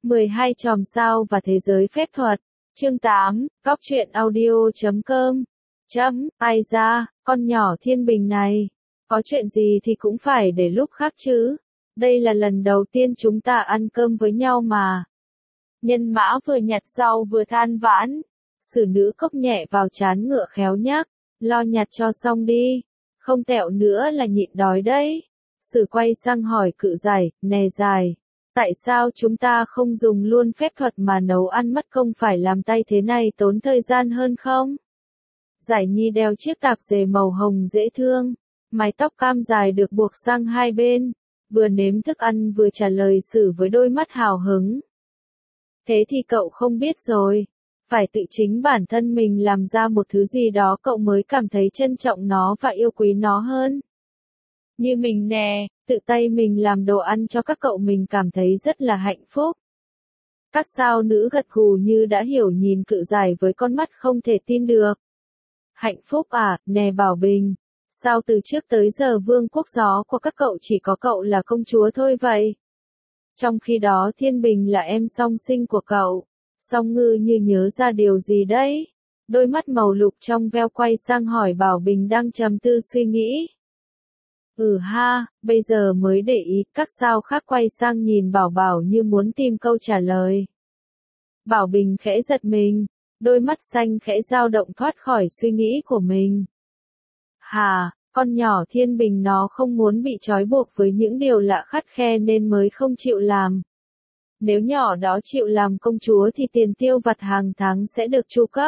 12 chòm sao và thế giới phép thuật. Chương 8, Góc truyện audio.com. Ai da, con nhỏ Thiên Bình này. Có chuyện gì thì cũng phải để lúc khác chứ. Đây là lần đầu tiên chúng ta ăn cơm với nhau mà. Nhân Mã vừa nhặt rau vừa than vãn. Sử Nữ cốc nhẹ vào trán ngựa khéo nhắc. Lo nhặt cho xong đi. Không tẹo nữa là nhịn đói đấy. Sử quay sang hỏi Cự Giải, nè Giải. Tại sao chúng ta không dùng luôn phép thuật mà nấu ăn mất công phải làm tay thế này tốn thời gian hơn không? Giải Nhi đeo chiếc tạp dề màu hồng dễ thương, mái tóc cam dài được buộc sang hai bên, vừa nếm thức ăn vừa trả lời Sử với đôi mắt hào hứng. Thế thì cậu không biết rồi, phải tự chính bản thân mình làm ra một thứ gì đó cậu mới cảm thấy trân trọng nó và yêu quý nó hơn. Như mình nè, tự tay mình làm đồ ăn cho các cậu mình cảm thấy rất là hạnh phúc. Các sao nữ gật gù như đã hiểu nhìn Cự Giải với con mắt không thể tin được. Hạnh phúc à, nè Bảo Bình, sao từ trước tới giờ vương quốc gió của các cậu chỉ có cậu là công chúa thôi vậy? Trong khi đó Thiên Bình là em song sinh của cậu. Song Ngư như nhớ ra điều gì đấy. Đôi mắt màu lục trong veo quay sang hỏi Bảo Bình đang trầm tư suy nghĩ. Ha, bây giờ mới để ý, các sao khác quay sang nhìn Bảo Bảo như muốn tìm câu trả lời. Bảo Bình khẽ giật mình, đôi mắt xanh khẽ dao động thoát khỏi suy nghĩ của mình. Hà, con nhỏ Thiên Bình nó không muốn bị trói buộc với những điều lạ khắt khe nên mới không chịu làm. Nếu nhỏ đó chịu làm công chúa thì tiền tiêu vặt hàng tháng sẽ được chu cấp.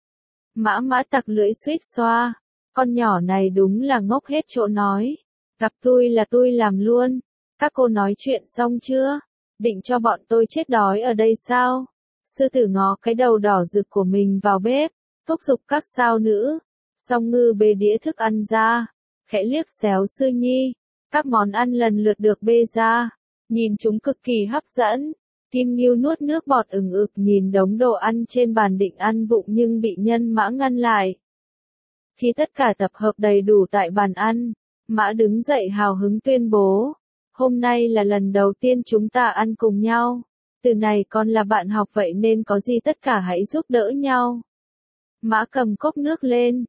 Mã tặc lưỡi suýt xoa, con nhỏ này đúng là ngốc hết chỗ nói. Gặp tôi là tôi làm luôn. Các cô nói chuyện xong chưa? Định cho bọn tôi chết đói ở đây sao? Sư tử ngó cái đầu đỏ rực của mình vào bếp, thúc giục các sao nữ. Song Ngư bê đĩa thức ăn ra, khẽ liếc xéo Sư Nhi. Các món ăn lần lượt được bê ra, nhìn chúng cực kỳ hấp dẫn. Kim Ngưu nuốt nước bọt ừng ực nhìn đống đồ ăn trên bàn định ăn vụng nhưng bị Nhân Mã ngăn lại. Khi tất cả tập hợp đầy đủ tại bàn ăn, Mã đứng dậy hào hứng tuyên bố, hôm nay là lần đầu tiên chúng ta ăn cùng nhau, từ này con là bạn học vậy nên có gì tất cả hãy giúp đỡ nhau. Mã cầm cốc nước lên,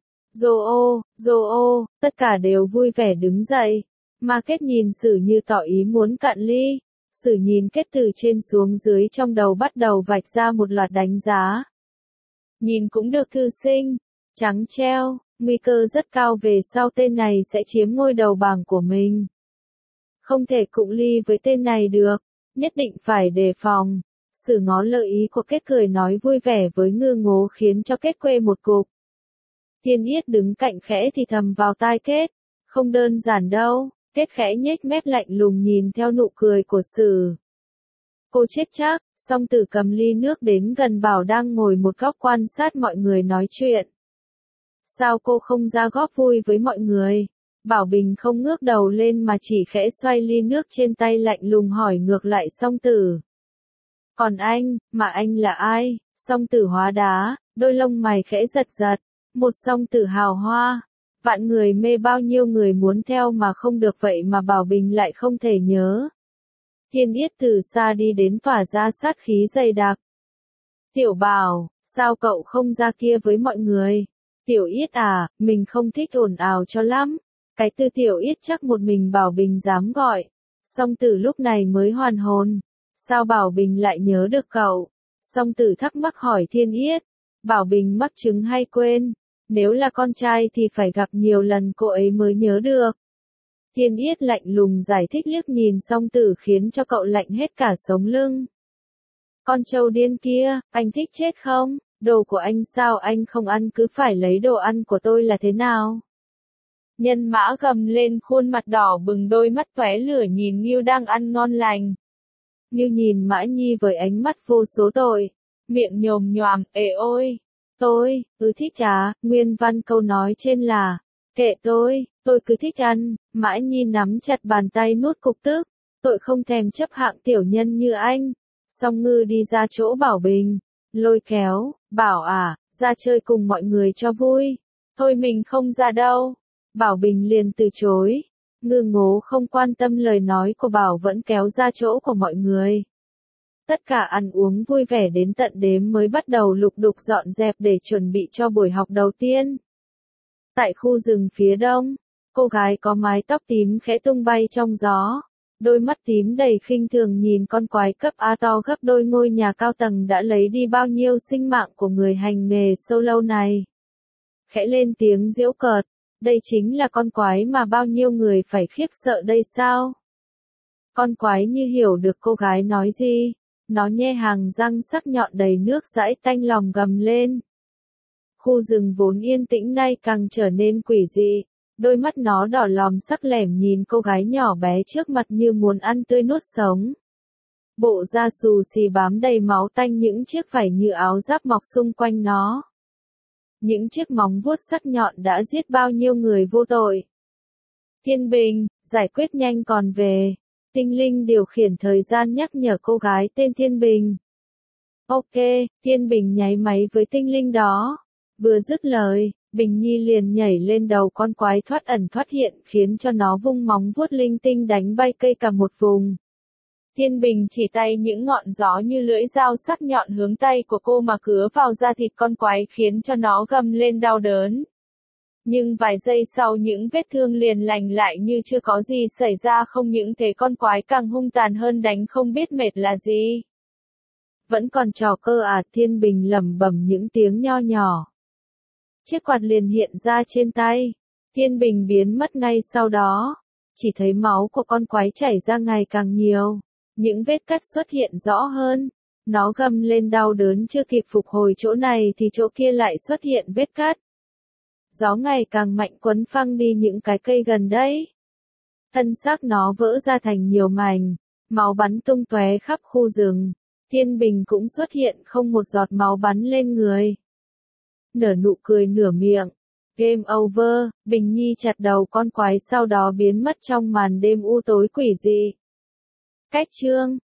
dô ô, tất cả đều vui vẻ đứng dậy, Ma Kết nhìn Sử như tỏ ý muốn cạn ly, Sử nhìn Kết từ trên xuống dưới trong đầu bắt đầu vạch ra một loạt đánh giá. Nhìn cũng được thư sinh, trắng treo. Nguy cơ rất cao về sau tên này sẽ chiếm ngôi đầu bảng của mình. Không thể cụng ly với tên này được, nhất định phải đề phòng. Sử ngó lợi ý của Kết cười nói vui vẻ với Ngư Ngố khiến cho Kết quê một cục. Thiên Yết đứng cạnh khẽ thì thầm vào tai Kết, không đơn giản đâu. Kết khẽ nhếch mép lạnh lùng nhìn theo nụ cười của Sử. Cô chết chắc, Song Tử cầm ly nước đến gần Bảo đang ngồi một góc quan sát mọi người nói chuyện. Sao cô không ra góp vui với mọi người? Bảo Bình không ngước đầu lên mà chỉ khẽ xoay ly nước trên tay lạnh lùng hỏi ngược lại Song Tử. Còn anh, mà anh là ai? Song Tử hóa đá, đôi lông mày khẽ giật giật. Một Song Tử hào hoa. Vạn người mê bao nhiêu người muốn theo mà không được vậy mà Bảo Bình lại không thể nhớ. Thiên Yết từ xa đi đến tỏa ra sát khí dày đặc. Tiểu Bảo, sao cậu không ra kia với mọi người? Tiểu Yết à, mình không thích ồn ào cho lắm. Cái từ Tiểu Yết chắc một mình Bảo Bình dám gọi. Song Tử lúc này mới hoàn hồn. Sao Bảo Bình lại nhớ được cậu? Song Tử thắc mắc hỏi Thiên Yết. Bảo Bình mắc chứng hay quên. Nếu là con trai thì phải gặp nhiều lần cô ấy mới nhớ được. Thiên Yết lạnh lùng giải thích liếc nhìn Song Tử khiến cho cậu lạnh hết cả sống lưng. Con trâu điên kia, anh thích chết không? Đồ của anh sao anh không ăn cứ phải lấy đồ ăn của tôi là thế nào? Nhân Mã gầm lên khuôn mặt đỏ bừng đôi mắt tóe lửa nhìn Ngưu đang ăn ngon lành. Ngưu nhìn Mã Nhi với ánh mắt vô số tội, miệng nhồm nhoàm, ê ôi, tôi thích nguyên văn câu nói trên là, kệ tôi cứ thích ăn, Mã Nhi nắm chặt bàn tay nuốt cục tức, tội không thèm chấp hạng tiểu nhân như anh. Song Ngư đi ra chỗ Bảo Bình, lôi kéo, Bảo à, ra chơi cùng mọi người cho vui. Thôi mình không ra đâu. Bảo Bình liền từ chối. Ngư Ngố không quan tâm lời nói của Bảo vẫn kéo ra chỗ của mọi người. Tất cả ăn uống vui vẻ đến tận đêm mới bắt đầu lục đục dọn dẹp để chuẩn bị cho buổi học đầu tiên. Tại khu rừng phía đông, cô gái có mái tóc tím khẽ tung bay trong gió. Đôi mắt tím đầy khinh thường nhìn con quái cấp A to gấp đôi ngôi nhà cao tầng đã lấy đi bao nhiêu sinh mạng của người hành nghề solo này. Khẽ lên tiếng giễu cợt, đây chính là con quái mà bao nhiêu người phải khiếp sợ đây sao? Con quái như hiểu được cô gái nói gì, nó nhe hàng răng sắc nhọn đầy nước dãi tanh lòng gầm lên. Khu rừng vốn yên tĩnh nay càng trở nên quỷ dị. Đôi mắt nó đỏ lòm sắc lẻm nhìn cô gái nhỏ bé trước mặt như muốn ăn tươi nuốt sống. Bộ da xù xì bám đầy máu tanh, những chiếc vảy như áo giáp mọc xung quanh nó. Những chiếc móng vuốt sắc nhọn đã giết bao nhiêu người vô tội. Thiên Bình, giải quyết nhanh còn về. Tinh linh điều khiển thời gian nhắc nhở cô gái tên Thiên Bình. Ok, Thiên Bình nháy máy với tinh linh đó. Vừa dứt lời, Bình Nhi liền nhảy lên đầu con quái thoát ẩn thoát hiện khiến cho nó vung móng vuốt linh tinh đánh bay cây cả một vùng. Thiên Bình chỉ tay những ngọn gió như lưỡi dao sắc nhọn hướng tay của cô mà cứa vào da thịt con quái khiến cho nó gầm lên đau đớn. Nhưng vài giây sau những vết thương liền lành lại như chưa có gì xảy ra, không những thế con quái càng hung tàn hơn, đánh không biết mệt là gì. Vẫn còn trò cơ à? Thiên Bình lẩm bẩm những tiếng nho nhỏ. Chiếc quạt liền hiện ra trên tay. Thiên Bình biến mất ngay sau đó. Chỉ thấy máu của con quái chảy ra ngày càng nhiều. Những vết cắt xuất hiện rõ hơn. Nó gầm lên đau đớn, chưa kịp phục hồi chỗ này thì chỗ kia lại xuất hiện vết cắt. Gió ngày càng mạnh quấn phăng đi những cái cây gần đấy. Thân xác nó vỡ ra thành nhiều mảnh. Máu bắn tung tóe khắp khu rừng. Thiên Bình cũng xuất hiện, không một giọt máu bắn lên người. Nở nụ cười nửa miệng. Game over, Bình Nhi chặt đầu con quái sau đó biến mất trong màn đêm u tối quỷ dị. Cách chương